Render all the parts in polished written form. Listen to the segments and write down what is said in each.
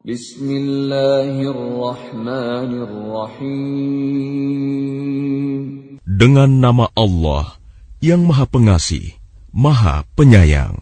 Bismillahirrahmanirrahim. Dengan nama Allah yang Maha Pengasih, Maha Penyayang.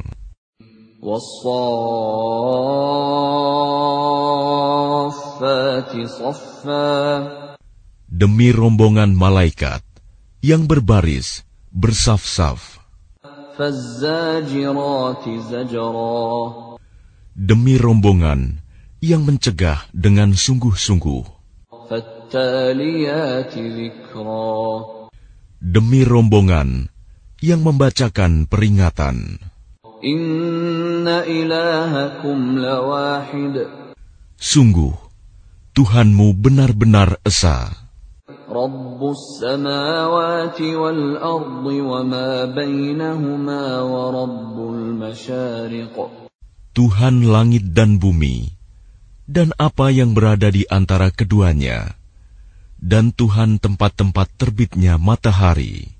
Was-saffati saffa. Demi rombongan malaikat yang berbaris bersaf-saf. Fazzajirati zajra. Demi rombongan yang mencegah dengan sungguh-sungguh. Fattaliyati dzikra. Demi rombongan yang membacakan peringatan. Inna ilahakum lawahid. Sungguh, Tuhanmu benar-benar esa. Rabbus samawati wal ardi wa ma bainahuma wa rabbul masyariq. Tuhan langit dan bumi, dan apa yang berada di antara keduanya, dan Tuhan tempat-tempat terbitnya matahari.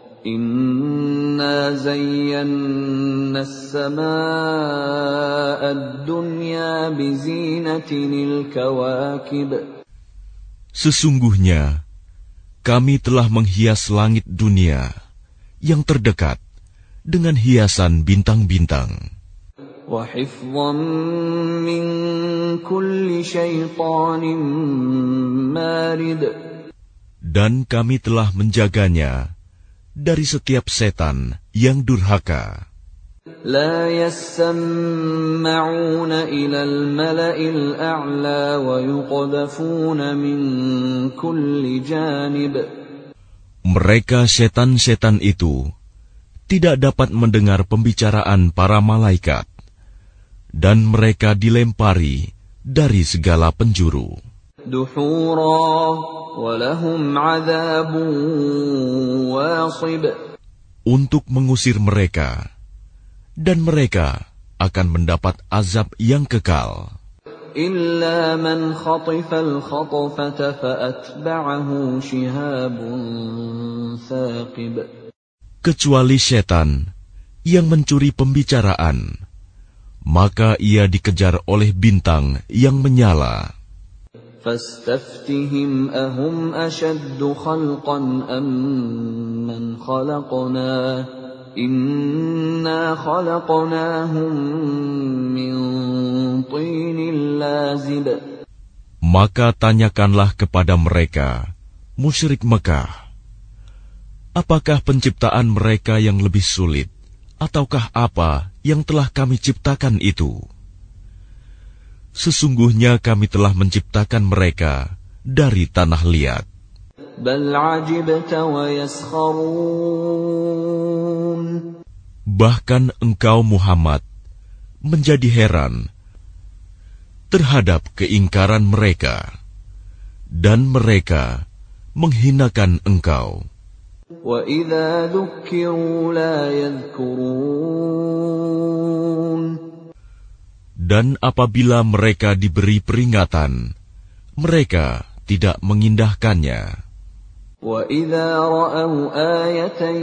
Inna zayyanna as-samaa'a ad-dunya bizinatinil kawakib. Sesungguhnya, kami telah menghias langit dunia yang terdekat dengan hiasan bintang-bintang. Wa hifdhan min kulli syaitanin marid. Dan kami telah menjaganya dari setiap setan yang durhaka. La yasma'una ila al-mala'il a'la wa yuqdhafuna min kulli janib. Mereka setan-setan itu tidak dapat mendengar pembicaraan para malaikat, dan mereka dilempari dari segala penjuru. Duhura wa lahum 'adzabun wasib. Untuk mengusir mereka, dan mereka akan mendapat azab yang kekal. Illa man khatifal khatfata fa'atba'ahu shihabun thaqib. Kecuali setan yang mencuri pembicaraan, maka ia dikejar oleh bintang yang menyala. Fastaftihim ahum ashaddu khalqan amman khalaqna. Inna khalaqnahum min tinil lazib. Maka tanyakanlah kepada mereka, musyrik Mekah, apakah penciptaan mereka yang lebih sulit, ataukah apa yang telah kami ciptakan itu? Sesungguhnya kami telah menciptakan mereka dari tanah liat. Bal ajibta wa yaskharun. Bahkan engkau Muhammad menjadi heran terhadap keingkaran mereka, dan mereka menghinakan engkau. Wa idza dzukkiru la yadhkurun. Dan apabila mereka diberi peringatan, mereka tidak mengindahkannya. Wa idza ra'aw ayatan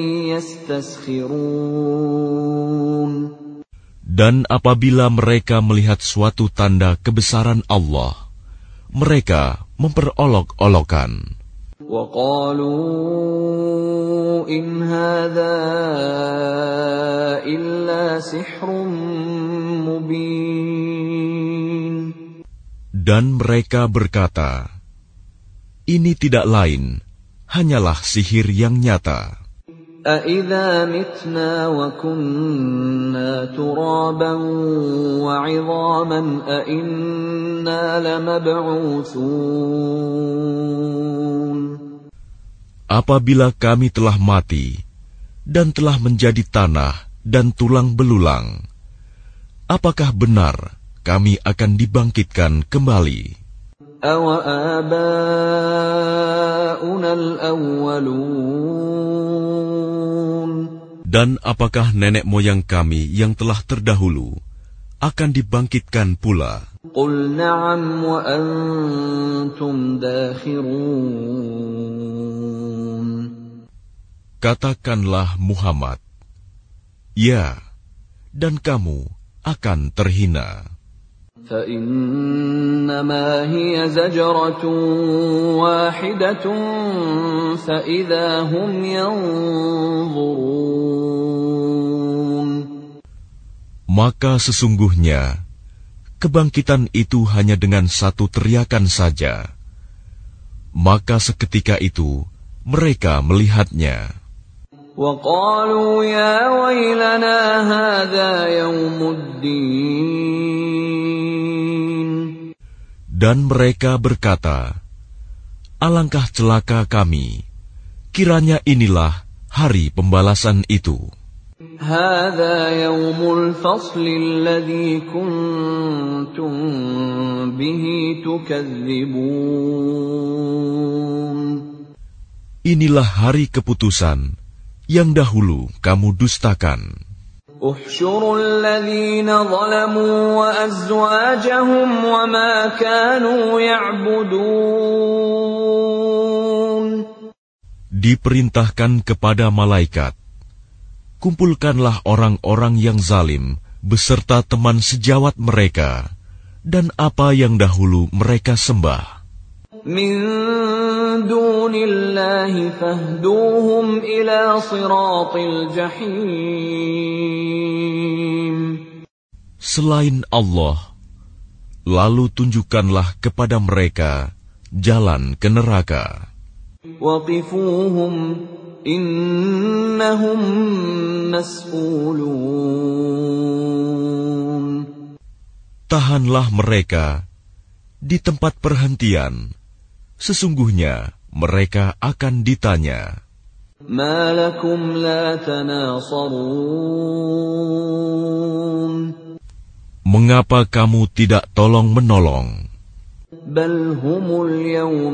yastaskhirun. Dan apabila mereka melihat suatu tanda kebesaran Allah, mereka memperolok-olokan. Wa qalu in hadza illa sihrun mubin. Dan mereka berkata, ini tidak lain, hanyalah sihir yang nyata. أَإِذَا مِتْنَا وَكُنَّا تُرَابًا وَعِظَامًا أَإِنَّا لَمَبْعُوثُونَ. Apabila kami telah mati dan telah menjadi tanah dan tulang belulang, apakah benar kami akan dibangkitkan kembali? أَوَآبَاؤُنَا الْأَوَّلُونَ. Dan apakah nenek moyang kami yang telah terdahulu akan dibangkitkan pula? قُلْ نَعَمْ وَأَنْتُمْ دَاخِرُونَ. Katakanlah Muhammad, ya, dan kamu akan terhina. فإنما هي زجرة واحدة فإذا هم ينظرون. Maka sesungguhnya kebangkitan itu hanya dengan satu teriakan saja. Maka seketika itu mereka melihatnya. وَقَالُوا يَا وَيْلَنَا هَذَا يَوْمُ الدِّينِ. Dan mereka berkata, alangkah celaka kami, kiranya inilah hari pembalasan itu. هَذَا يَوْمُ الْفَصْلِ الَّذِي كُنْتُمْ بِهِ تُكَذِّبُونَ. Inilah hari keputusan yang dahulu kamu dustakan. احشروا الذين ظلموا وأزواجهم وما كانوا يعبدون. Diperintahkan kepada malaikat, kumpulkanlah orang-orang yang zalim beserta teman sejawat mereka dan apa yang dahulu mereka sembah. من دون الله فاهدوهم إلى صراط الجحيم. Selain Allah, lalu tunjukkanlah kepada mereka jalan ke neraka. وقفوهم إنهم مسؤولون. Tahanlah mereka di tempat perhentian. Sesungguhnya mereka akan ditanya. ما لكم لا تناصرون. Mengapa kamu tidak tolong-menolong? بل هم اليوم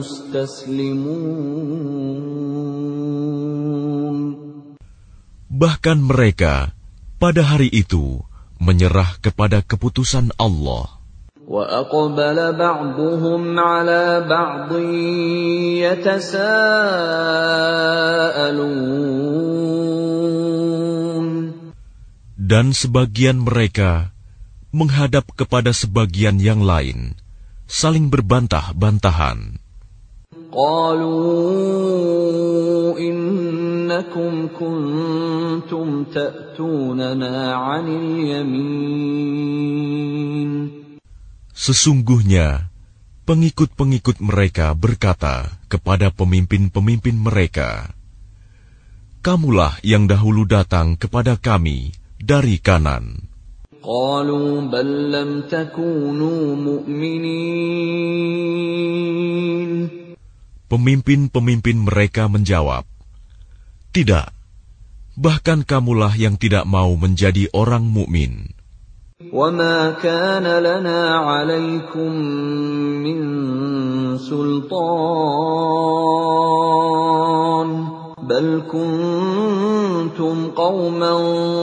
مستسلمون. Bahkan mereka pada hari itu menyerah kepada keputusan Allah. وَأَقْبَلَ بَعْضُهُمْ عَلَى بَعْضٍ يَتَسَاءَلُونَ. Dan sebagian mereka menghadap kepada sebagian yang lain, saling berbantah-bantahan. قَالُوا إِنَّكُمْ كُنْتُمْ تَأْتُونَنَا عَنِ الْيَمِينِ. Sesungguhnya, pengikut-pengikut mereka berkata kepada pemimpin-pemimpin mereka, kamulah yang dahulu datang kepada kami dari kanan. قالوا بل لم تكونوا مؤمنين. Pemimpin-pemimpin mereka menjawab, tidak, bahkan kamulah yang tidak mau menjadi orang mukmin. وما كان لنا عليكم من سلطان بل كنتم قوما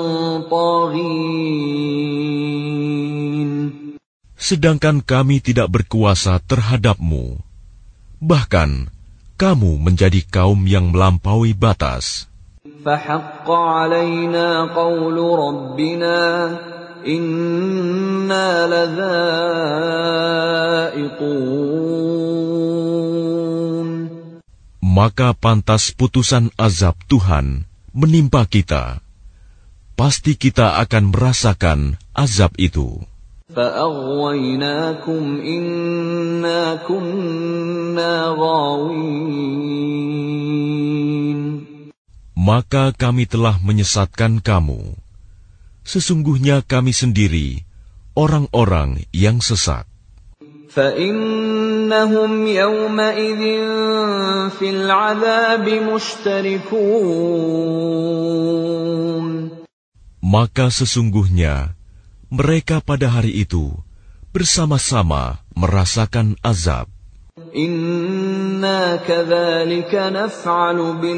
طاغين. Sedangkan kami tidak berkuasa terhadapmu, bahkan kamu menjadi kaum yang melampaui batas. فحق علينا قول ربنا إنا لذائقون. Maka pantas putusan azab Tuhan menimpa kita. Pasti kita akan merasakan azab itu. فأغويناكم إنا كنا غاوين. Maka kami telah menyesatkan kamu. Sesungguhnya kami sendiri orang-orang yang sesat. فإنهم يومئذ في العذاب مشتركون. Maka sesungguhnya mereka pada hari itu bersama-sama merasakan azab. إنا كذلك نفعل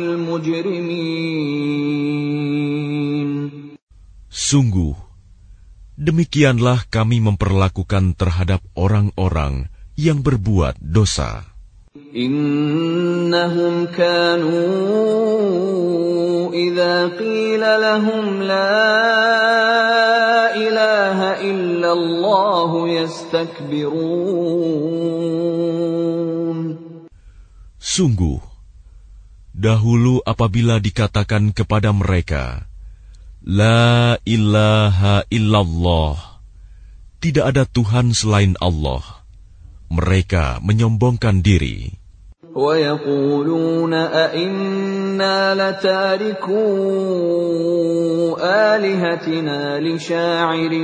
بالمجرمين. Sungguh, demikianlah kami memperlakukan terhadap orang-orang yang berbuat dosa. إنهم كانوا إذا قيل لهم لا إله إلا الله يستكبرون. Sungguh, dahulu apabila dikatakan kepada mereka, La ilaha illallah, tidak ada Tuhan selain Allah, mereka menyombongkan diri. وَيَقُولُونَ أَإِنَّا لَتَارِكُو آلِهَتِنَا لِشَاعِرٍ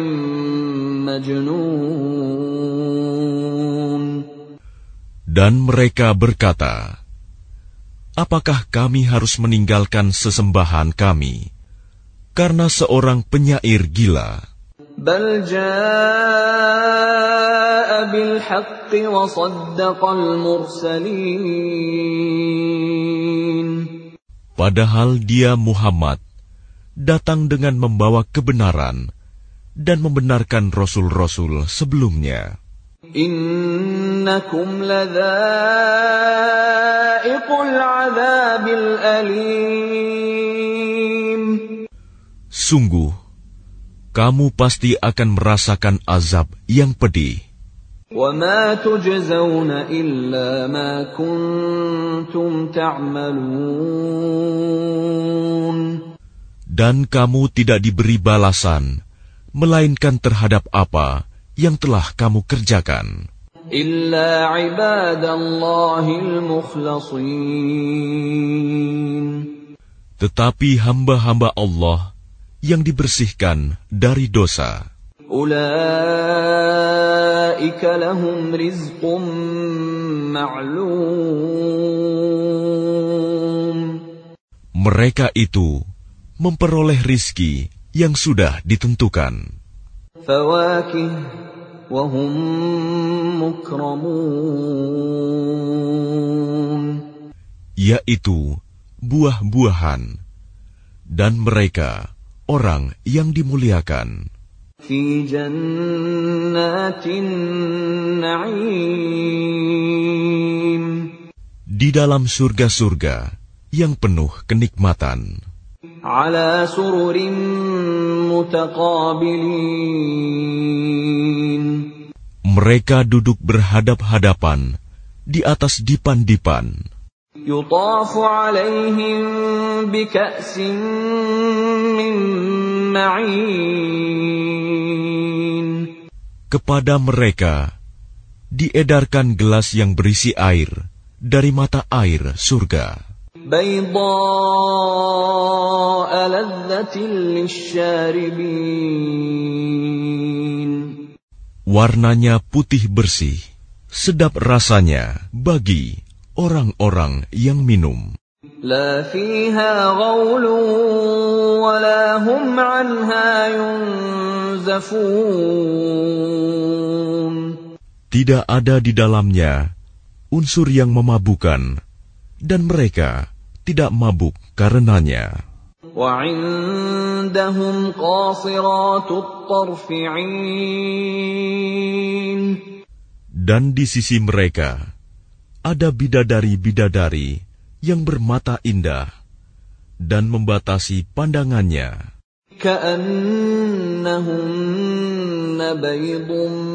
مَجْنُونٍ. Dan mereka berkata, apakah kami harus meninggalkan sesembahan kami karena seorang penyair gila? بَلْ جَاءَ بِالْحَقِّ وَصَدَّقَ الْمُرْسَلِينَ. Padahal dia Muhammad datang dengan membawa kebenaran dan membenarkan rasul-rasul sebelumnya. إِنَّكُمْ لَذَائِقُو الْعَذَابِ الْأَلِيمِ. Sungguh, kamu pasti akan merasakan azab yang pedih. وَمَا تُجْزَوْنَ إِلَّا مَا كُنتُمْ تَعْمَلُونَ. Dan kamu tidak diberi balasan, melainkan terhadap apa yang telah kamu kerjakan. إِلَّا عِبَادَ اللَّهِ الْمُخْلَصِينَ. Tetapi hamba-hamba Allah yang dibersihkan dari dosa, أُولَئِكَ لَهُمْ رِزْقٌ مَّعْلُومٌ. mereka itu memperoleh rizki yang sudah ditentukan, فَوَاكِهُ وَهُمْ مُكْرَمُونَ. yaitu buah-buahan, dan mereka orang yang dimuliakan فِي جَنَّاتِ النَّعِيمِ. di dalam surga-surga yang penuh kenikmatan. عَلَى سُرُرٍ مُتَقَابِلِينَ. Mereka duduk berhadap-hadapan di atas dipan-dipan. يُطَافُ عَلَيْهِم بِكَأْسٍ مِّن مَّعِينٍ. Kepada mereka diedarkan gelas yang berisi air dari mata air surga, بَيْضَاءَ لَذَّةٍ لِّلشَّارِبِينَ. warnanya putih bersih, sedap rasanya bagi orang-orang yang minum. لَا فِيهَا غَوْلٌ وَلَا هُمْ عَنْهَا يُنزَفُونَ. Tidak ada di dalamnya unsur yang memabukkan, dan mereka tidak mabuk karenanya. وَعِندَهُمْ قَاصِرَاتُ الطَّرْفِ عِينٌ. Dan di sisi mereka ada bidadari-bidadari yang bermata indah dan membatasi pandangannya. كَأَنَّهُنَّ بَيْضٌ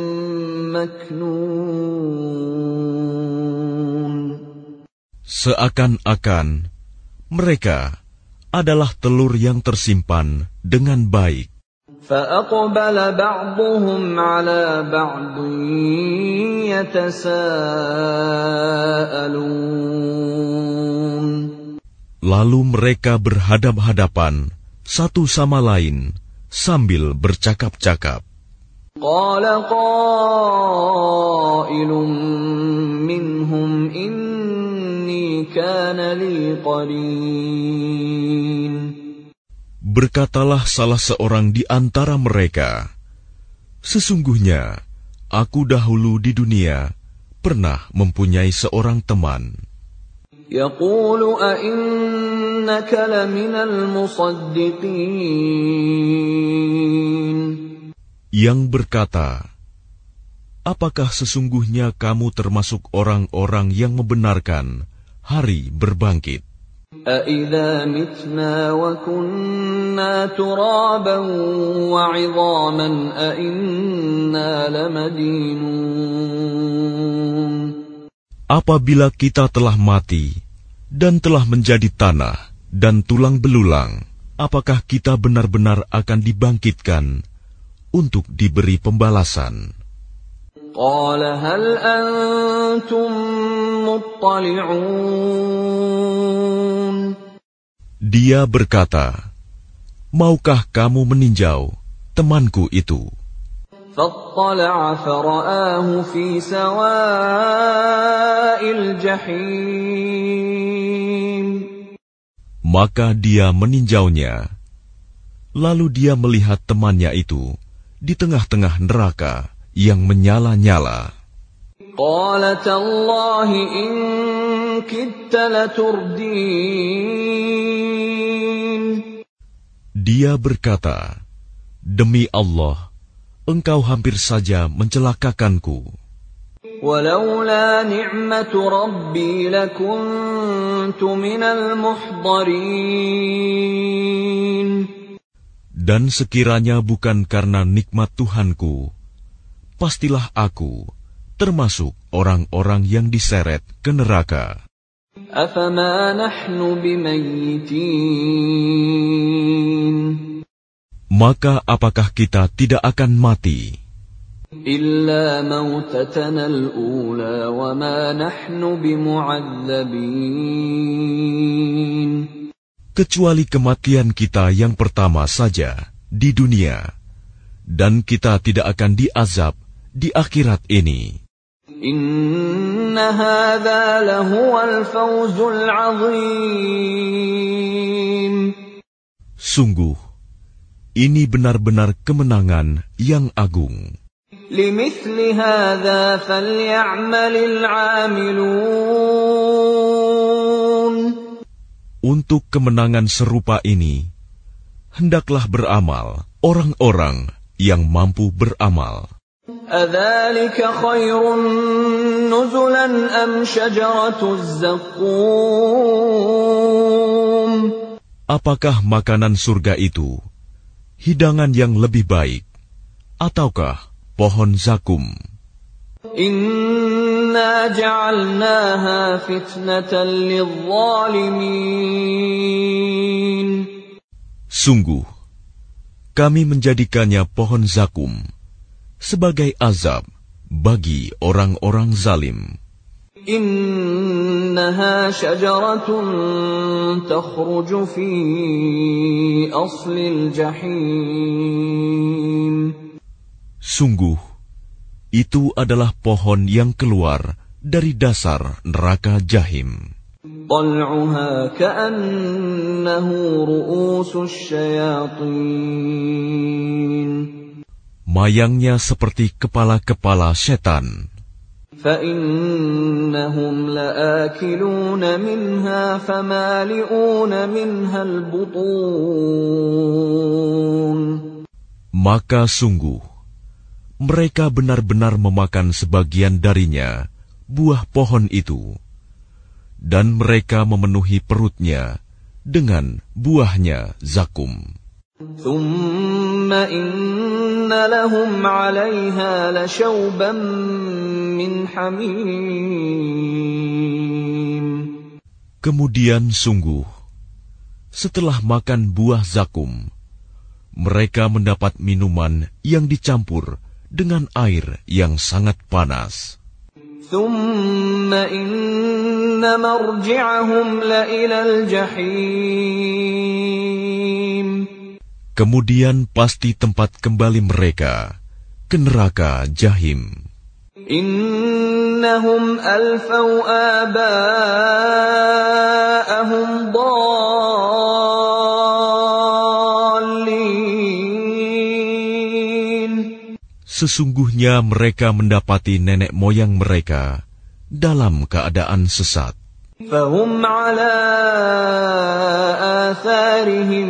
مَّكْنُونٌ. Seakan-akan mereka adalah telur yang tersimpan dengan baik. فَأَقْبَلَ بَعْضُهُمْ عَلَى بَعْضٍ يَتَسَاءَلُونَ. Lalu mereka berhadap-hadapan satu sama lain sambil bercakap-cakap. قَالَ قَائِلٌ مِّنْهُمْ إِنِّي كَانَ لِي قَرِينٌ. Berkatalah salah seorang di antara mereka, sesungguhnya aku dahulu di dunia pernah mempunyai seorang teman. يَقُولُ أَإِنَّكَ لَمِنَ الْمُصَدِّقِينَ. Yang berkata, apakah sesungguhnya kamu termasuk orang-orang yang membenarkan hari berbangkit? أَإِذَا مِتْنَا وَكُنَّا تُرَابًا وَعِظَامًا أَإِنَّا لَمَدِينُونَ. Apabila kita telah mati dan telah menjadi tanah dan tulang belulang, apakah kita benar-benar akan dibangkitkan untuk diberi pembalasan? قَالَ هَلْ أَنْتُمْ مُطَّلِعُونَ. Dia berkata, maukah kamu meninjau temanku itu? فَاطَّلَعَ فَرَآهُ فِي سَوَاءِ الْجَحِيمِ. Maka dia meninjaunya, lalu dia melihat temannya itu di tengah-tengah neraka yang menyala-nyala. قَالَ تَاللَّهِ إِن كِدتَّ لَتُرْدِينِ. Dia berkata, demi Allah, engkau hampir saja mencelakakanku. وَلَوْلَا نِعْمَةُ رَبِّي لَكُنْتُ مِنَ الْمُحْضَرِينَ. Dan sekiranya bukan karena nikmat Tuhanku, pastilah aku termasuk orang-orang yang diseret ke neraka. أَفَمَا نَحْنُ بِمَيِّتِينَ. Maka apakah kita tidak akan mati? إِلَّا مَوْتَتَنَا الْأُولَى وَمَا نَحْنُ بِمُعَذَّبِينَ. Kecuali kematian kita yang pertama saja di dunia, dan kita tidak akan diazab di akhirat ini. إِنَّ هَذَا لَهُوَ الْفَوْزُ الْعَظِيمُ. Sungguh, ini benar-benar kemenangan yang agung. لِمِثْلِ هَذَا فَلْيَعْمَلِ الْعَامِلُونَ. Untuk kemenangan serupa ini, hendaklah beramal orang-orang yang mampu beramal. أَذَلِكَ خَيْرٌ نُزُلًا أَمْ شَجَرَةُ الزَّقُّومِ. Apakah makanan surga itu hidangan yang lebih baik, ataukah pohon zakum? إِنَّا جَعَلْنَاهَا فِتْنَةً لِلظَّالِمِينَ. Sungguh, kami menjadikannya pohon zakum sebagai azab bagi orang-orang zalim. إِنَّهَا شَجَرَةٌ تَخْرُجُ فِي أَصْلِ الْجَحِيمِ. Sungguh, itu adalah pohon yang keluar dari dasar neraka Jahim. طَلْعُهَا كَأَنَّهُ رُءُوسُ الشَّيَاطِينِ. Mayangnya seperti kepala-kepala setan. فَإِنَّهُمْ لَآكِلُونَ مِنْهَا فَمَالِئُونَ مِنْهَا الْبُطُونَ. Maka sungguh, mereka benar-benar memakan sebagian darinya, buah pohon itu, dan mereka memenuhi perutnya dengan buahnya zakum. ثُمَّ إِنَّ لَهُمْ عَلَيْهَا لَشَوْبًا مِّنْ حَمِيمٍ. Kemudian sungguh, setelah makan buah zakum, mereka mendapat minuman yang dicampur dengan air yang sangat panas. ثُمَّ إِنَّ مَرْجِعَهُمْ لَإِلَى الْجَحِيمِ. Kemudian pasti tempat kembali mereka ke neraka Jahim. إِنَّهُمْ أَلْفَوْا آبَاءَهُمْ ضَالِّينَ. Sesungguhnya mereka mendapati nenek moyang mereka dalam keadaan sesat. فَهُمْ عَلَى آثَارِهِمْ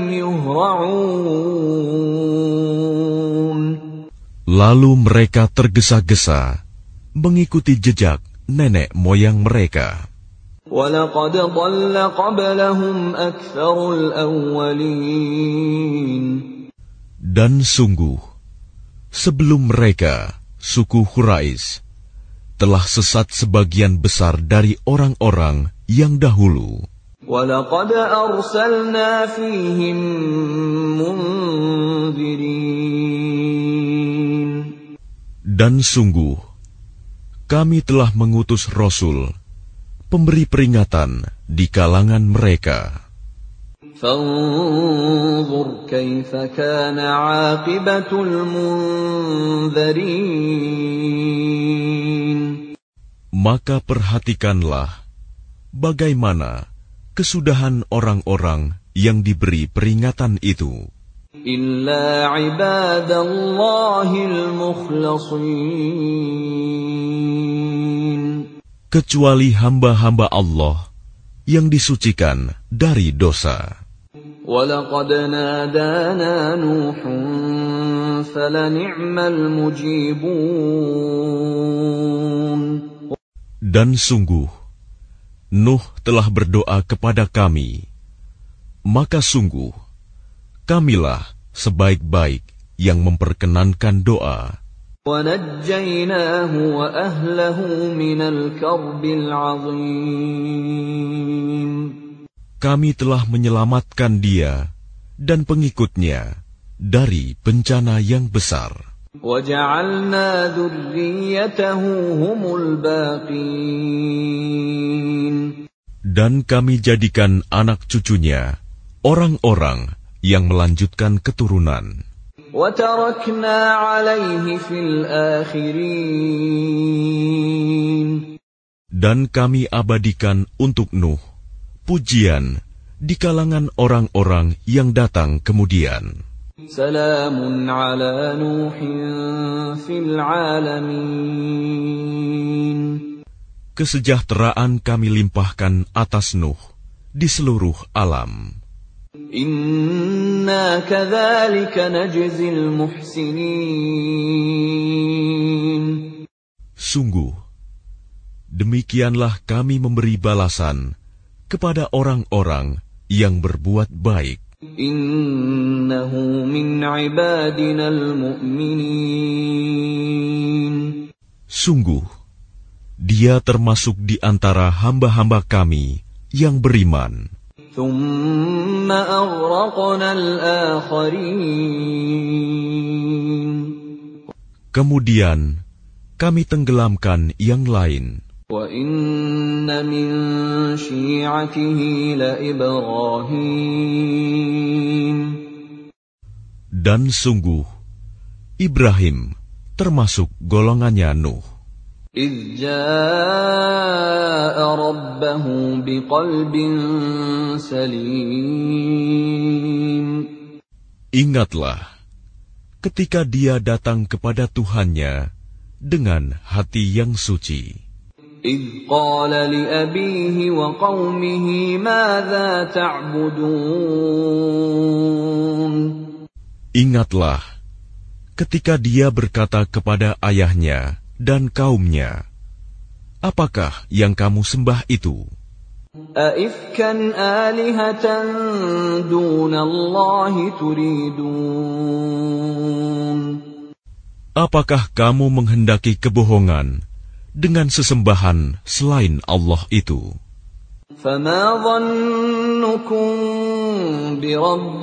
يُهْرَعُونَ. Lalu mereka tergesa-gesa mengikuti jejak nenek moyang mereka. وَلَقَدْ ضَلَّ قَبْلَهُمْ أَكْثَرُ الْأَوَّلِينَ. Dan sungguh, sebelum mereka, suku Quraisy, telah sesat sebagian besar dari orang-orang yang dahulu. وَلَقَدْ أَرْسَلْنَا فِيهِمْ مُنذِرِينَ. Dan sungguh, kami telah mengutus Rasul, pemberi peringatan di kalangan mereka. فَانظُرْ كَيْفَ كَانَ عَاقِبَةُ الْمُنذَرِينَ. Maka perhatikanlah bagaimana kesudahan orang-orang yang diberi peringatan itu. إِلَّا عِبَادَ اللَّهِ الْمُخْلَصِينَ. Kecuali hamba-hamba Allah yang disucikan dari dosa. وَلَقَدْ نَادَانَا نُوحٌ فَلَنِعْمَ الْمُجِيبُونَ. Dan sungguh, Nuh telah berdoa kepada kami, maka sungguh, kamilah sebaik-baik yang memperkenankan doa. وَنَجَّيْنَاهُ وَأَهْلَهُ مِنَ الْكَرْبِ الْعَظِيمِ. Kami telah menyelamatkan dia dan pengikutnya dari bencana yang besar. وَجَعَلْنَا ذُرِّيَّتَهُ هُمُ الْبَاقِينَ. Dan kami jadikan anak cucunya orang-orang yang melanjutkan keturunan. وَتَرَكْنَا عَلَيْهِ فِي الْآخِرِينَ. Dan kami abadikan untuk Nuh pujian di kalangan orang-orang yang datang kemudian. سَلَامٌ عَلَى نُوحٍ فِي الْعَالَمِينَ. Kesejahteraan kami limpahkan atas Nuh di seluruh alam. إِنَّا كَذَلِكَ نَجْزِي الْمُحْسِنِينَ. Sungguh, demikianlah kami memberi balasan kepada orang-orang yang berbuat baik. Innahu min ibadina al-mu'minin. Sungguh, dia termasuk di antara hamba-hamba kami yang beriman. Thumma aghraqna al-akharin. Kemudian, kami tenggelamkan yang lain. Wa inna min syi'atihi la Ibrahim. Dan sungguh, Ibrahim termasuk golongannya Nuh. إِذْ جَاءَ رَبَّهُ بِقَلْبٍ سَلِيمٍ. Ingatlah, ketika dia datang kepada Tuhannya dengan hati yang suci. إِذْ قَالَ لِأَبِيهِ وَقَوْمِهِ مَاذَا تَعْبُدُونَ. Ingatlah, ketika dia berkata kepada ayahnya dan kaumnya, apakah yang kamu sembah itu? أَإِفْكًا آلِهَةً دُونَ اللَّهِ تُرِيدُونَ. Apakah kamu menghendaki kebohongan dengan sesembahan selain Allah itu? فَمَا ظَنُّكُمْ بِرَبِّ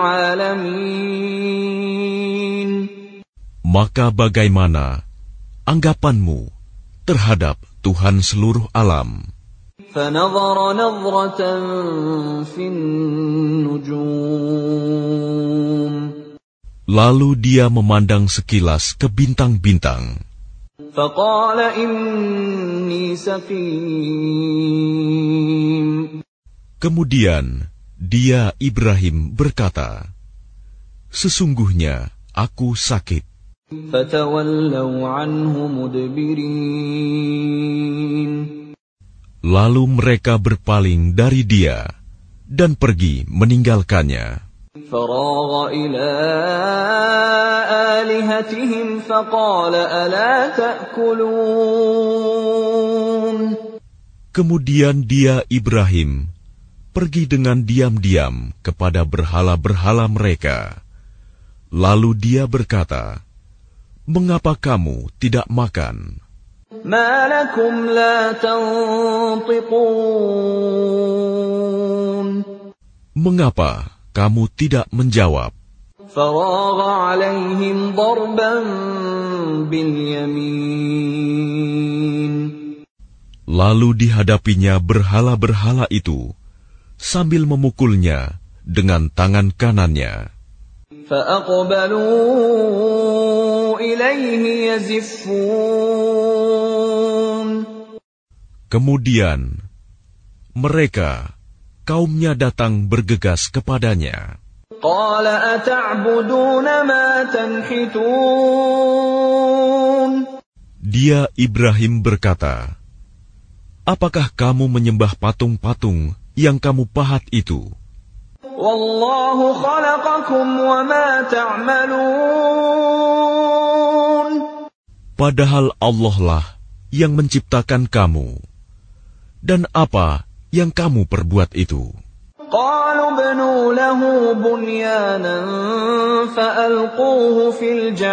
الْعَالَمِينَ. Maka bagaimana anggapanmu terhadap Tuhan seluruh alam? فَنَظَرَ نَظْرَةً فِي النُّجُومِ. Lalu dia memandang sekilas ke bintang-bintang. فَقَالَ إِنِّي سَقِيمٌ. Kemudian dia Ibrahim berkata, sesungguhnya aku sakit. فَتَوَلَّوْا عَنْهُ مُدْبِرِينَ. Lalu mereka berpaling dari dia dan pergi meninggalkannya. فَرَاغَ إِلَىٰ آلِهَتِهِمْ فَقَالَ أَلَا تَأْكُلُونَ. Kemudian dia Ibrahim pergi dengan diam-diam kepada berhala-berhala mereka. Lalu dia berkata, "Mengapa kamu tidak makan?" ما لكم لا تنطقون Mengapa kamu tidak menjawab? فراغ عليهم ضربا باليمين Lalu dihadapinya berhala-berhala itu sambil memukulnya dengan tangan kanannya. فأقبلوا إليه يزفون Kemudian mereka, kaumnya datang bergegas kepadanya. قال أتعبدون ما تنحتون Dia Ibrahim berkata, "Apakah kamu menyembah patung-patung yang kamu pahat itu? والله خلقكم وما تعملون Padahal Allah lah yang menciptakan kamu. Dan apa yang kamu perbuat itu?" قالوا ابنوا له بنيانا فألقوه في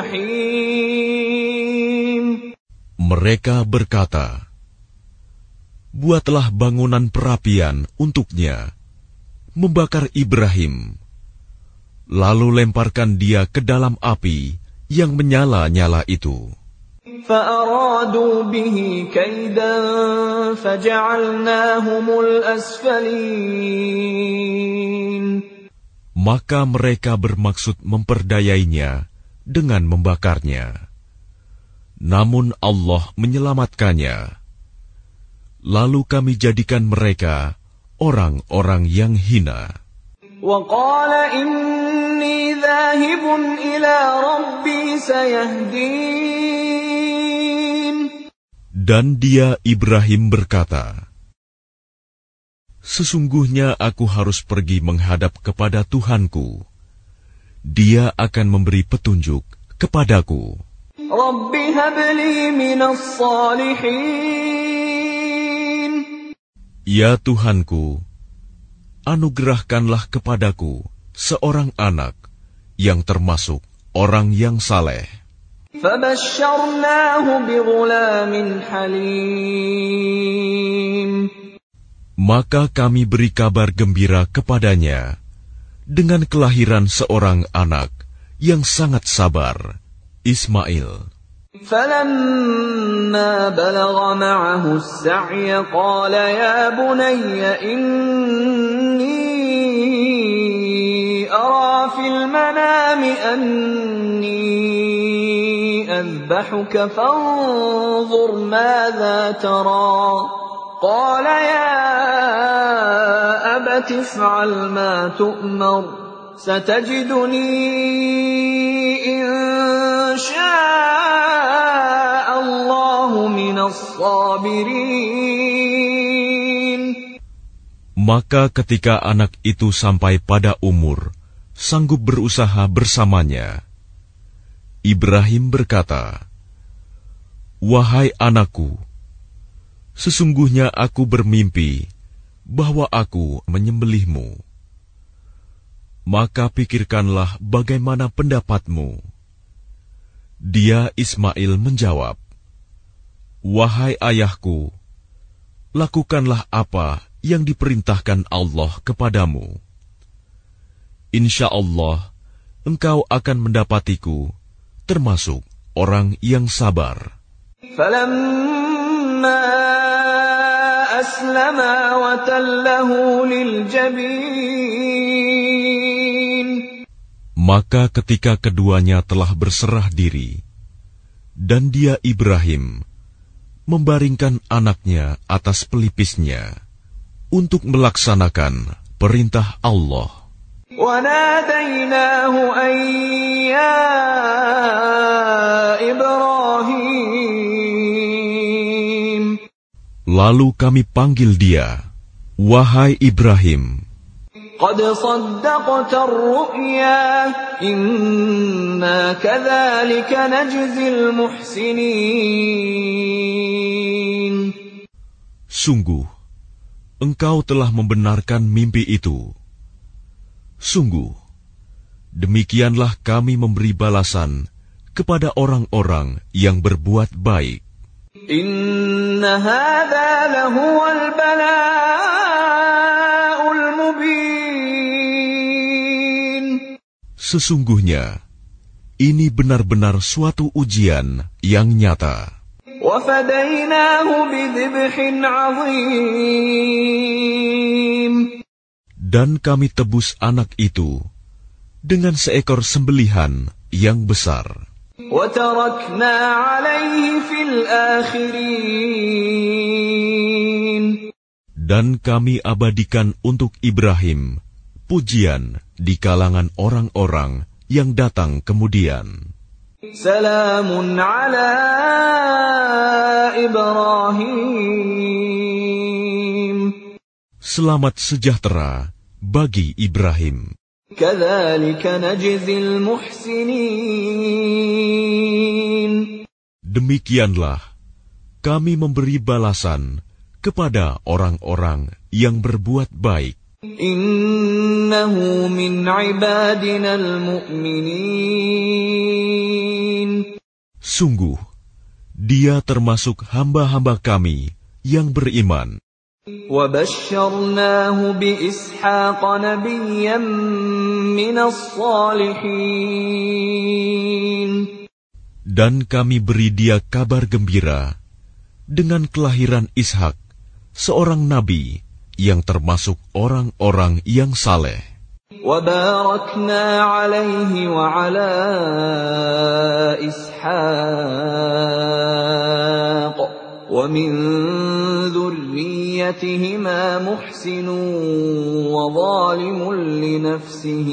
الجحيم Mereka berkata, "Buatlah bangunan perapian untuknya, membakar Ibrahim, lalu lemparkan dia ke dalam api yang menyala-nyala itu." فأرادوا به كيدا فجعلناهم الأسفلين Maka mereka bermaksud memperdayainya dengan membakarnya. Namun Allah menyelamatkannya. Lalu kami jadikan mereka orang-orang yang hina. وقال إني ذاهب إلى ربي سيهدين Dan dia Ibrahim berkata, "Sesungguhnya aku harus pergi menghadap kepada Tuhanku. Dia akan memberi petunjuk kepadaku." رب هب لي من الصالحين Ya Tuhanku, anugerahkanlah kepadaku seorang anak yang termasuk orang yang saleh. فبشرناه بغلام حليم Maka kami beri kabar gembira kepadanya dengan kelahiran seorang anak yang sangat sabar, Ismail. فلما بلغ معه السعي قال يا بني إني أرى في المنام أني أذبحك فانظر ماذا ترى قال يا أبت افعل ما تؤمر ستجدني إن شاء الله من الصابرين. Maka ketika anak itu sampai pada umur sanggup berusaha bersamanya, Ibrahim berkata, "Wahai anakku, sesungguhnya aku bermimpi bahwa aku menyembelihmu. Maka pikirkanlah bagaimana pendapatmu." Dia Ismail menjawab, "Wahai ayahku, lakukanlah apa yang diperintahkan Allah kepadamu. Insya Allah, engkau akan mendapatiku termasuk orang yang sabar." فلما أسلما وتله للجبين Maka ketika keduanya telah berserah diri, dan dia Ibrahim membaringkan anaknya atas pelipisnya untuk melaksanakan perintah Allah. وناديناه أن يا إبراهيم Lalu kami panggil dia, "Wahai Ibrahim, قد صدقت الرؤيا إنا كذلك نجزي المحسنين. Sungguh, engkau telah membenarkan mimpi itu. Sungguh, demikianlah kami memberi balasan kepada orang-orang yang berbuat baik. Inna hadza lahuwal bala'ul mubin. Sesungguhnya, ini benar-benar suatu ujian yang nyata. وَفَدَيْنَاهُ بِذِبْحٍ عَظِيمٍ. Dan kami tebus anak itu dengan seekor sembelihan yang besar. وَتَرَكْنَا عَلَيْهِ فِي الْآخِرِينَ. Dan kami abadikan untuk Ibrahim pujian di kalangan orang-orang yang datang kemudian. Salamun ala Ibrahim. Selamat sejahtera bagi Ibrahim. Kadzalika najzil muhsinin. Demikianlah kami memberi balasan kepada orang-orang yang berbuat baik. Innahu min ibadina al-mu'minin. Sungguh, dia termasuk hamba-hamba kami yang beriman. Wa basyarnahu bi Ishaq nabiyyan minas salihin. Dan kami beri dia kabar gembira dengan kelahiran Ishak, seorang nabi yang termasuk orang-orang yang saleh. وَبَارَكْنَا عَلَيْهِ وَعَلَى إِسْحَاقَ وَمِنْ ذُرِّيَّتِهِمَا مُحْسِنٌ وَظَالِمٌ لِنَفْسِهِ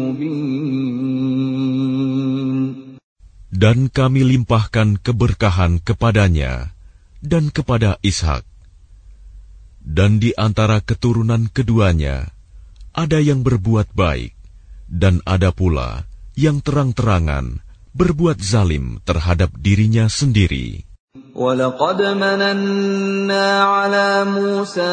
مُبِينٌ. Dan kami limpahkan keberkahan kepadanya dan kepada Ishak. Dan di antara keturunan keduanya, ada yang berbuat baik, dan ada pula yang terang-terangan berbuat zalim terhadap dirinya sendiri. وَلَقَدْ مَنَنَّا عَلَى مُوسَى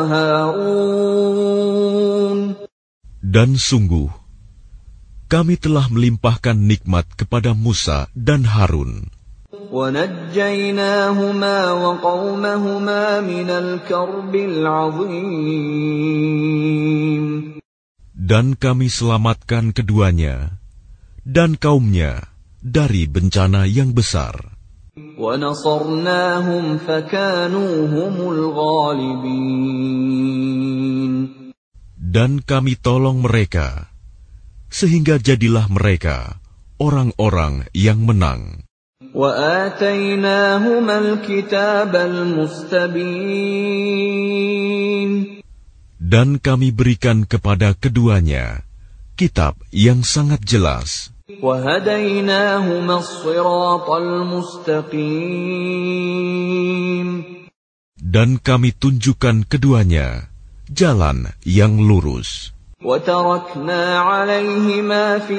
وَهَارُونَ. Dan sungguh, kami telah melimpahkan nikmat kepada Musa dan Harun. وَنَجَّيْنَاهُمَا وَقَوْمَهُمَا مِنَ الْكَرْبِ الْعَظِيمِ. Dan kami selamatkan keduanya dan kaumnya dari bencana yang besar. وَنَصَرْنَاهُمْ فَكَانُوا هُمُ الْغَالِبِينَ. Dan kami tolong mereka, sehingga jadilah mereka orang-orang yang menang. وَآتَيْنَاهُمَا الْكِتَابَ الْمُسْتَبِينَ. Dan kami berikan kepada keduanya kitab yang sangat jelas. وَهَدَيْنَاهُمَا الصِّرَاطَ الْمُسْتَقِيمَ. Dan kami tunjukkan keduanya jalan yang lurus. وَتَرَكْنَا عَلَيْهِمَا فِي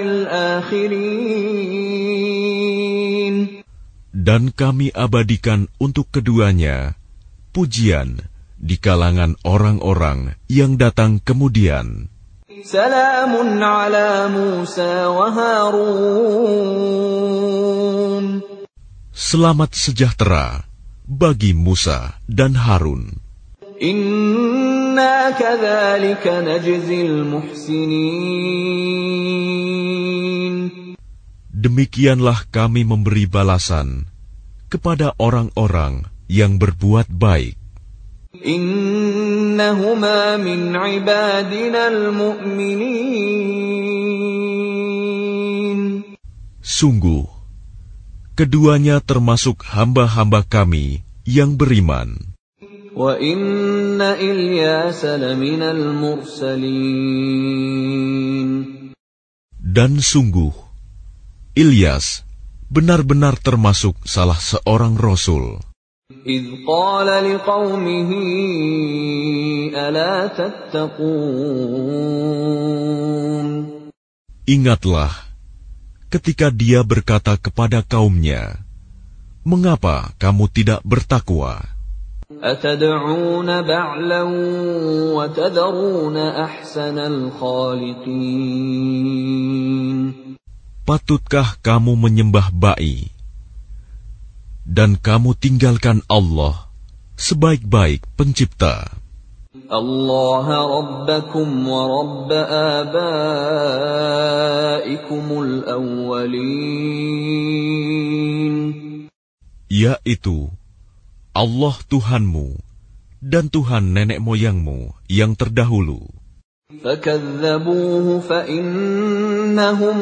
الْآخِرِينَ. Dan kami abadikan untuk keduanya pujian di kalangan orang-orang yang datang kemudian. Salamun ala Musa wa Harun. Selamat sejahtera bagi Musa dan Harun. Inna kadzalika najzil muhsinin. Demikianlah kami memberi balasan kepada orang-orang yang berbuat baik. Innahuma min ibadina al-mu'minin. Sungguh, keduanya termasuk hamba-hamba kami yang beriman. Wa inna Ilyasa laminal mursalin. Dan sungguh, Ilyas benar-benar termasuk salah seorang rasul. إِذْ قَالَ لِقَوْمِهِ أَلَا تَتَّقُونَ. Ingatlah ketika dia berkata kepada kaumnya, "Mengapa kamu tidak bertakwa?" أتدعون بعلا وتذرون أحسن الخالقين. Patutkah kamu menyembah ba'i, dan kamu tinggalkan Allah, sebaik-baik pencipta? Allah Rabbakum wa Rabb abaikumul awwalin. Yaitu Allah Tuhanmu dan Tuhan nenek moyangmu yang terdahulu. فَكَذَّبُوهُ فَإِنَّهُمْ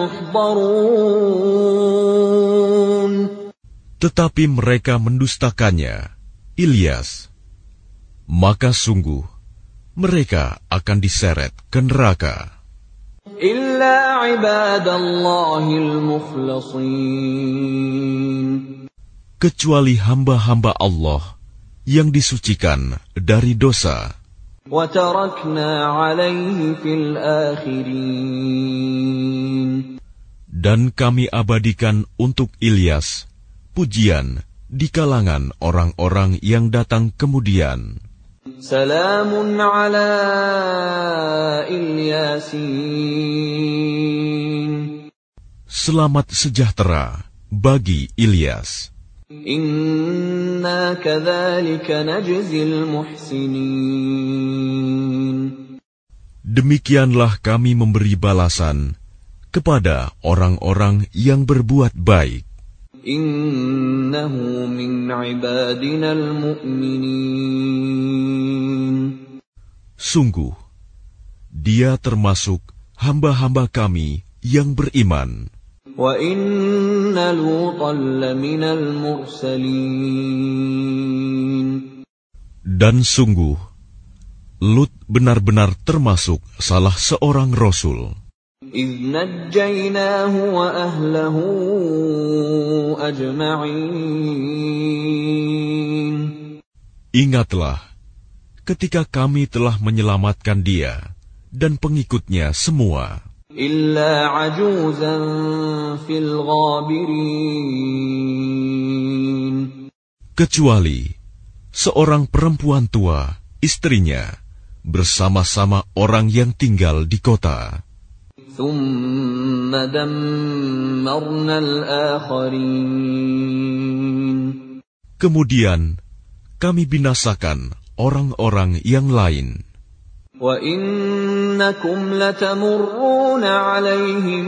لَمُحْضَرُونَ. Tetapi mereka mendustakannya, Ilyas. Maka sungguh, mereka akan diseret ke neraka. إِلَّا عِبَادَ اللَّهِ الْمُخْلَصِينَ. Kecuali hamba-hamba Allah yang disucikan dari dosa. وَتَرَكْنَا عَلَيْهِ فِي الْآخِرِينَ. Dan kami abadikan untuk Ilyas pujian di kalangan orang-orang yang datang kemudian. Salamun ala Ilyasin. Selamat sejahtera bagi Ilyas. Inna kadzalika najzil muhsinin. Demikianlah kami memberi balasan kepada orang-orang yang berbuat baik. Innahu min ibadinal mu'minin. Sungguh, dia termasuk hamba-hamba kami yang beriman. Wa inna Lutan laminal mursalin. Dan sungguh, Lut benar-benar termasuk salah seorang rasul. إِذْ نَجَّيْنَاهُ وَأَهْلَهُ أَجْمَعِينَ. Ingatlah, ketika kami telah menyelamatkan dia dan pengikutnya semua. إِلَّا عَجُوزًا فِي الْغَابِرِينَ. Kecuali seorang perempuan tua, istrinya, bersama-sama orang yang tinggal di kota. ثُمَّ دَمَّرْنَا الْآخَرِينَ. Kemudian kami binasakan orang-orang yang lain. وَإِنَّكُمْ لَتَمُرُّونَ عَلَيْهِمْ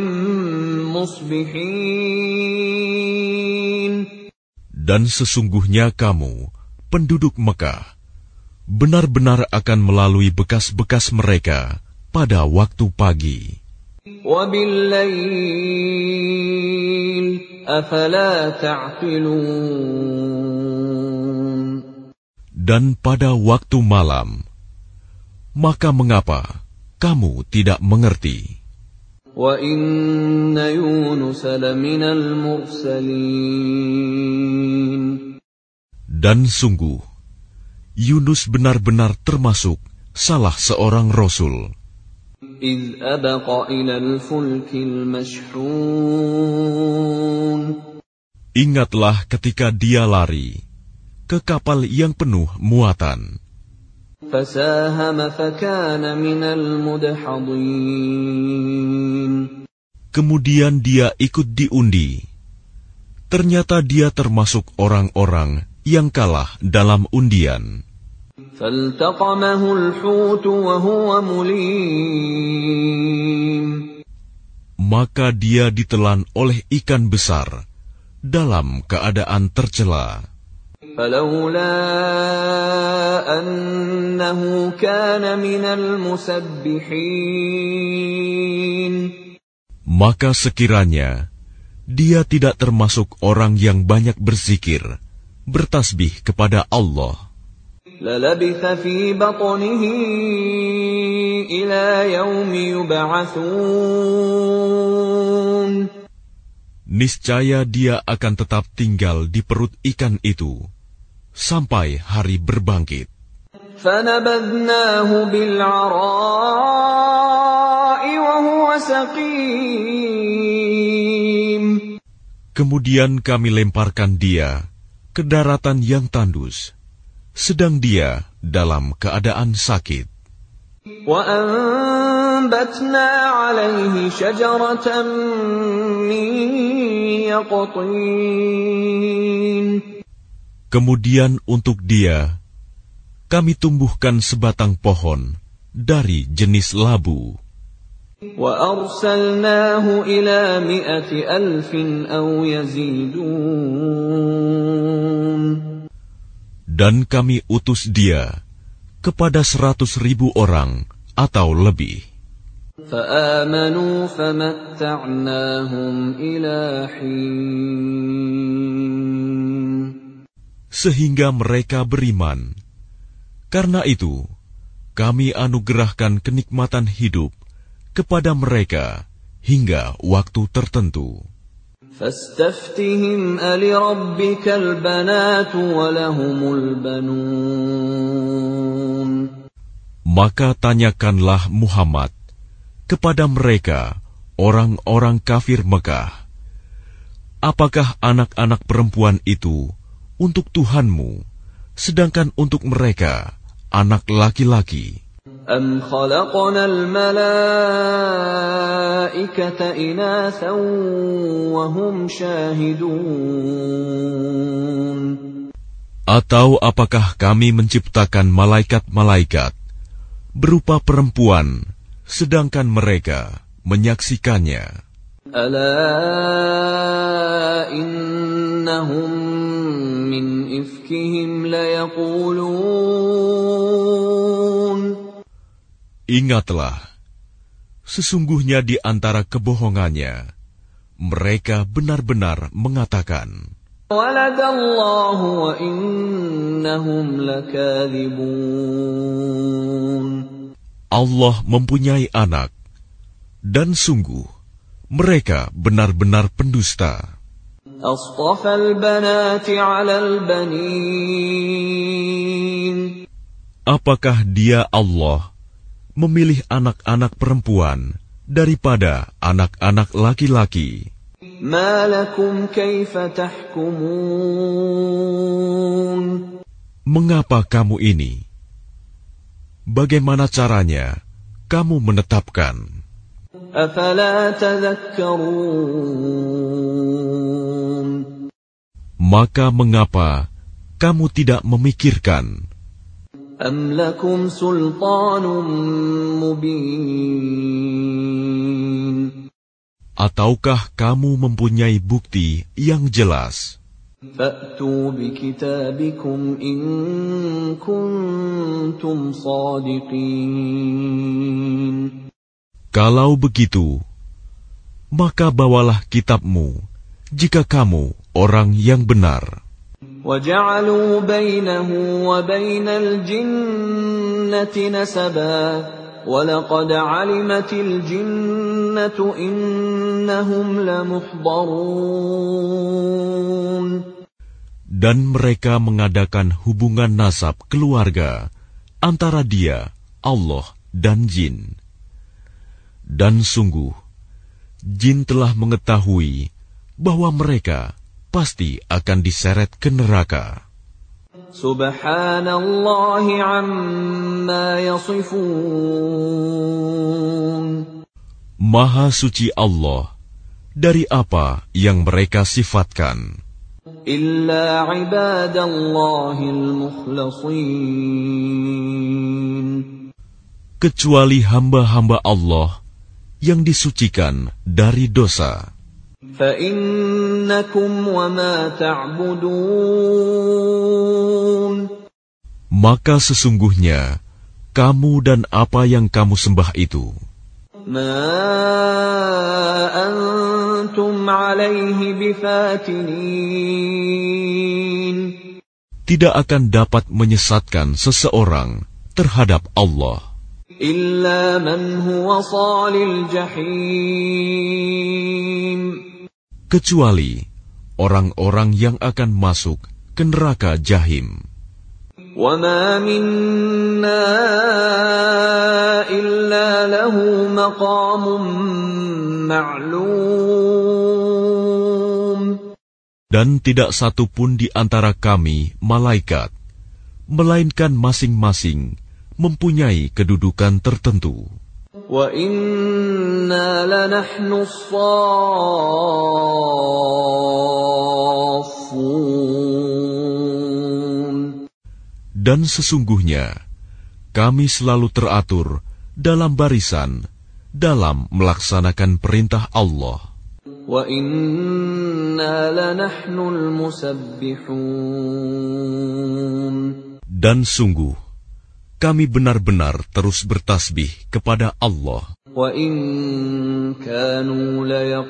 مُصْبِحِينَ. Dan sesungguhnya kamu, penduduk Mekah, benar-benar akan melalui bekas-bekas mereka pada waktu pagi. وَبِاللَّيْلِ أَفَلَا تَعْقِلُونَ. Dan pada waktu malam, maka mengapa kamu tidak mengerti? وَإِنَّ يُونُسَ لَمِنَ الْمُرْسَلِينَ. Dan sungguh, Yunus benar-benar termasuk salah seorang rasul. إِذْ أَبَقَ إِلَى الْفُلْكِ الْمَشْحُونِ. Ingatlah ketika dia lari ke kapal yang penuh muatan. فَسَاهَمَ فَكَانَ مِنَ الْمُدْحَضِينَ. Kemudian dia ikut diundi. Ternyata dia termasuk orang-orang yang kalah dalam undian. فَالْتَقَمَهُ الْحُوتُ وَهُوَ مُلِيمٌ. Maka dia ditelan oleh ikan besar dalam keadaan tercela. فَلَوْلَا أَنَّهُ كَانَ مِنَ الْمُسَبِّحِينَ. Maka sekiranya dia tidak termasuk orang yang banyak berzikir, bertasbih kepada Allah, لَلَبِثَ فِي بَطْنِهِ إِلَى يَوْمِ يُبْعَثُونَ. niscaya dia akan tetap tinggal di perut ikan itu sampai hari berbangkit. فَنَبَذْنَاهُ بِالْعَرَاءِ وَهُوَ سَقِيمٌ. Kemudian kami lemparkan dia ke daratan yang tandus, sedang dia dalam keadaan sakit. وَأَنبَتْنَا عَلَيْهِ شَجَرَةً مِّن يَقْطِينٍ. Kemudian untuk dia, kami tumbuhkan sebatang pohon dari jenis labu. وَأَرْسَلْنَاهُ إِلَى 100,000 أَوْ يَزِيدُونَ. Dan kami utus dia kepada 100,000 orang atau lebih. فَآمَنُوا فَمَتَّعْنَاهُمْ إِلَى حِينٍ. Sehingga mereka beriman. Karena itu, kami anugerahkan kenikmatan hidup kepada mereka hingga waktu tertentu. فَاسْتَفْتِهِمْ أَلِرَبِّكَ الْبَنَاتُ وَلَهُمُ الْبَنُونَ. Maka tanyakanlah Muhammad kepada mereka, orang-orang kafir Mekah, apakah anak-anak perempuan itu untuk Tuhanmu, sedangkan untuk mereka anak laki-laki? أَمْ خَلَقْنَا الْمَلَائِكَةَ إِنَاثًا وَهُمْ شَاهِدُونَ. Atau apakah kami menciptakan malaikat-malaikat berupa perempuan, sedangkan mereka menyaksikannya? أَلَا إِنَّهُمْ مِنْ إِفْكِهِمْ لَيَقُولُونَ. Ingatlah, sesungguhnya di antara kebohongannya, mereka benar-benar mengatakan, وَلَدَ اللَّهُ وَإِنَّهُمْ لَكَاذِبُونَ. Allah mempunyai anak, dan sungguh, mereka benar-benar pendusta. أَصْطَفَى الْبَنَاتِ عَلَى الْبَنِينَ. Apakah dia Allah memilih anak-anak perempuan daripada anak-anak laki-laki? مَا لَكُمْ كَيْفَ تَحْكُمُونَ. Mengapa kamu ini? Bagaimana caranya kamu menetapkan? أَفَلَا تَذَكَّرُونَ. Maka mengapa kamu tidak memikirkan? أَمْ لَكُمْ سُلْطَانٌ مُبِينٌ. Ataukah kamu mempunyai bukti yang jelas? فَأْتُوا بِكِتَابِكُمْ إِن كُنتُمْ صَادِقِينَ. Kalau begitu, maka bawalah kitabmu jika kamu orang yang benar. وَجَعَلُوا بَيْنَهُ وَبَيْنَ الْجِنَّةِ نَسَبًا وَلَقَدْ عَلِمَتِ الْجِنَّةُ إِنَّهُمْ لَمُحْضَرُونَ. Dan mereka mengadakan hubungan nasab keluarga antara dia, Allah, dan jin. Dan sungguh, jin telah mengetahui bahwa mereka pasti akan diseret ke neraka. Subhanallahi amma yasifun. Maha suci Allah dari apa yang mereka sifatkan. Illa ibadallahil mukhlasin. Kecuali hamba-hamba Allah yang disucikan dari dosa. فَإِنَّكُمْ وَمَا تَعْبُدُونَ. Maka sesungguhnya kamu dan apa yang kamu sembah itu, مَا أَنْتُمْ عَلَيْهِ بِفَاتِنِينَ. tidak akan dapat menyesatkan seseorang terhadap Allah. إِلَّا مَنْ هُوَ صَالِ الْجَحِيمِ. Kecuali orang-orang yang akan masuk ke neraka Jahim. وَمَا مِنَّا إِلَّا لَهُ مَقَامٌ مَعْلُومٌ. Dan tidak satu pun di antara kami, malaikat, melainkan masing-masing mempunyai kedudukan tertentu. Wa inna lanahnu as-saffun. Dan sesungguhnya kami selalu teratur dalam barisan dalam melaksanakan perintah Allah. Wa inna lanahnul musabbihun. Dan sungguh kami benar-benar terus bertasbih kepada Allah. Wa in kanu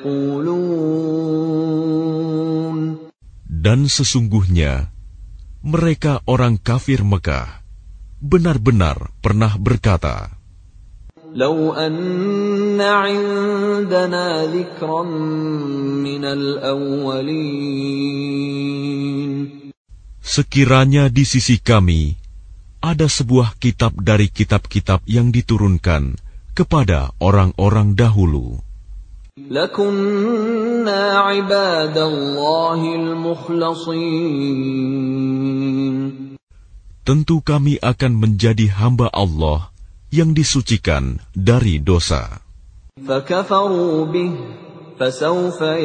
layaqulun. Dan sesungguhnya mereka orang kafir Mekah benar-benar pernah berkata, Lau anna indana dzikran minal awwalin. sekiranya di sisi kami ada sebuah kitab dari kitab-kitab yang diturunkan kepada orang-orang dahulu, Lakunna ibadallahil mukhlasin. tentu kami akan menjadi hamba Allah yang disucikan dari dosa. Fakafaru bih, fasawfa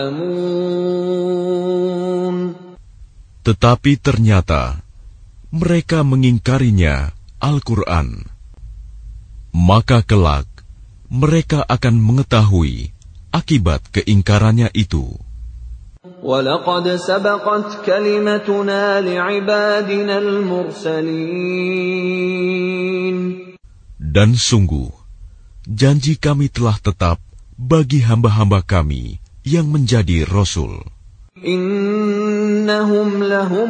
ya'lamun. Tetapi ternyata mereka mengingkarinya Al-Quran. Maka kelak mereka akan mengetahui akibat keingkarannya itu. وَلَقَدْ سَبَقَتْ كَلِمَتُنَا لِعِبَادِنَا الْمُرْسَلِينَ. Dan sungguh, janji kami telah tetap bagi hamba-hamba kami yang menjadi Rasul. إِنَّهُمْ لَهُمُ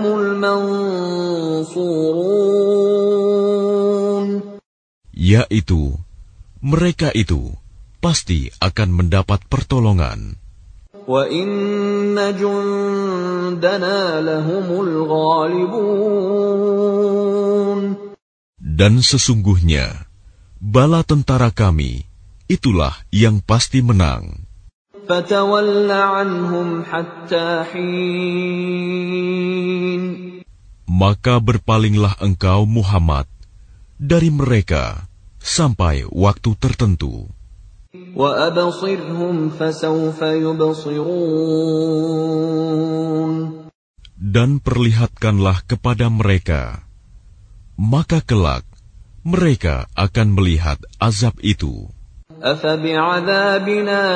الْمَنْصُورُونَ. Yaitu, mereka itu pasti akan mendapat pertolongan. وَإِنَّ جُنْدَنَا لَهُمُ الْغَالِبُونَ. Dan sesungguhnya, bala tentara kami, itulah yang pasti menang. فَتَوَلَّ عَنْهُمْ حَتَّى حِينٍ. Maka berpalinglah engkau Muhammad dari mereka sampai waktu tertentu. وَأَبْصِرْهُمْ فَسَوْفَ يُبْصِرُونَ. Dan perlihatkanlah kepada mereka, maka kelak mereka akan melihat azab itu. أَفَبِعَذَابِنَا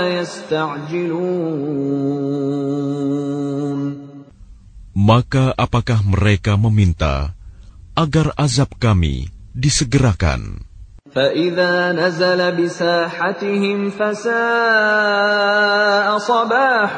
يَسْتَعْجِلُونَ. Maka apakah mereka meminta agar azab kami disegerakan? فَإِذَا نَزَلَ بِسَاحَتِهِمْ فَسَاءَ صَبَاحُ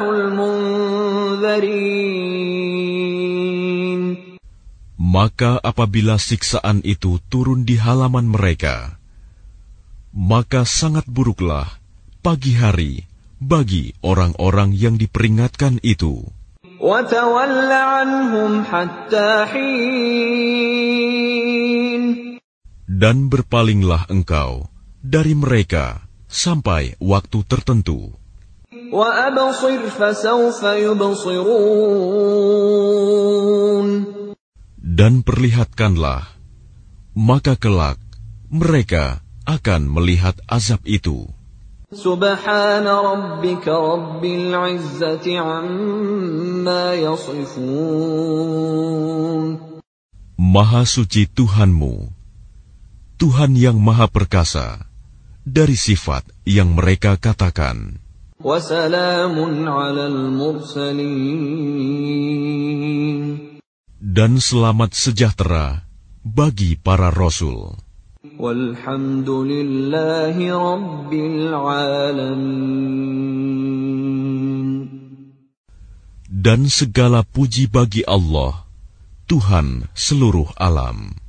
الْمُنذَرِينَ. Maka apabila siksaan itu turun di halaman mereka, maka sangat buruklah pagi hari bagi orang-orang yang diperingatkan itu. وَتَوَلَّ عَنْهُمْ حَتَّى حِينٍ. Dan berpalinglah engkau dari mereka sampai waktu tertentu. وَأَبْصِرْ فَسَوْفَ يُبْصِرُونَ. Dan perlihatkanlah, maka kelak mereka akan melihat azab itu. سُبْحَانَ رَبِّكَ رَبِّ الْعِزَّةِ عَمَّا يَصِفُونَ. Maha suci Tuhanmu, Tuhan yang Maha Perkasa, dari sifat yang mereka katakan. وَسَلَامٌ عَلَى الْمُرْسَلِينَ. Dan selamat sejahtera bagi para Rasul. وَالْحَمْدُ لِلَّهِ رَبِّ الْعَالَمِينَ. Dan segala puji bagi Allah, Tuhan seluruh alam.